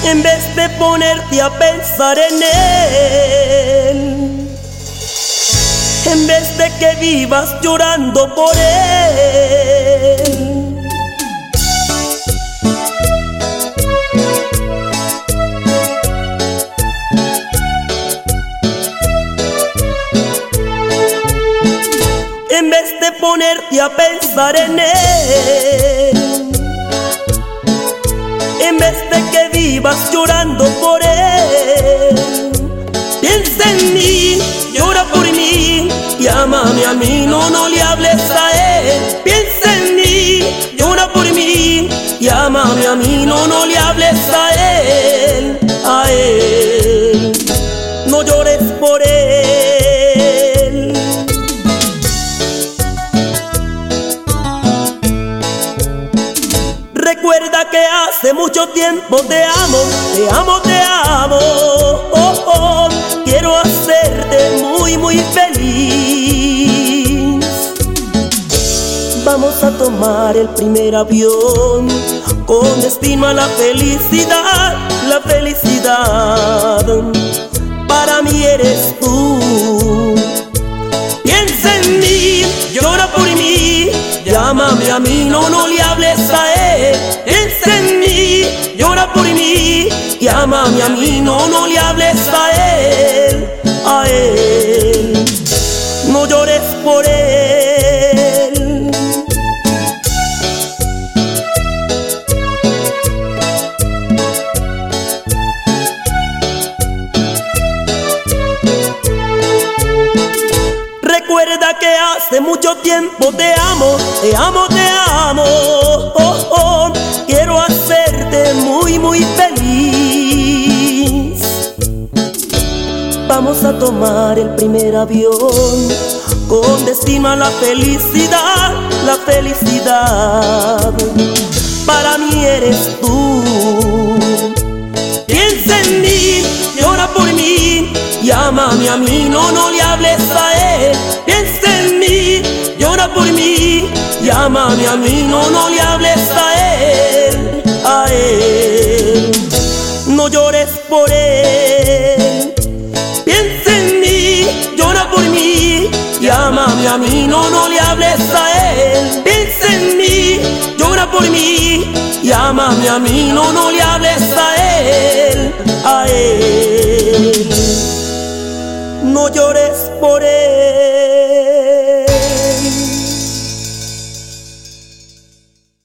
en vez de ponerte a pensar en él, en vez de que vivas llorando por él. En vez de ponerte a pensar en él, en vez de que vivas llorando por él, piensa en mí, llora por mí, llámame a mí, no le hables a él. Piensa en mí, llora por mí, llámame a mí, no le hables a él, a él. No llores por él. Recuerda que hace mucho tiempo te amo, te amo, te amo. Oh, oh, quiero hacerte muy, muy feliz. Vamos a tomar el primer avión con destino a la felicidad, la felicidad. Para mí eres tú. Piensa en mí, llora por mí, llámame a mí, no le hables a él. Piensa en mí, llora por mí, llámame a mí, no le hables a él, a él. No llores por él. Recuerda que hace mucho tiempo te amo, te amo, te amo. Oh, oh, quiero hacerte muy, muy feliz. Vamos a tomar el primer avión con destino a la felicidad, la felicidad. Para mí eres tú. Piensa en mí, llora por mí, llámame a mí, no le hables a él. Piensa en mí, llora por mí, llámame a mí, no le hables a él, a él. No llores por él. Piensa en mí, llora por mí, llámame a mí, no le hables a él. Piensa en mí, llora por mí, llámame a mí, no le hables a él, a él. No llores por él.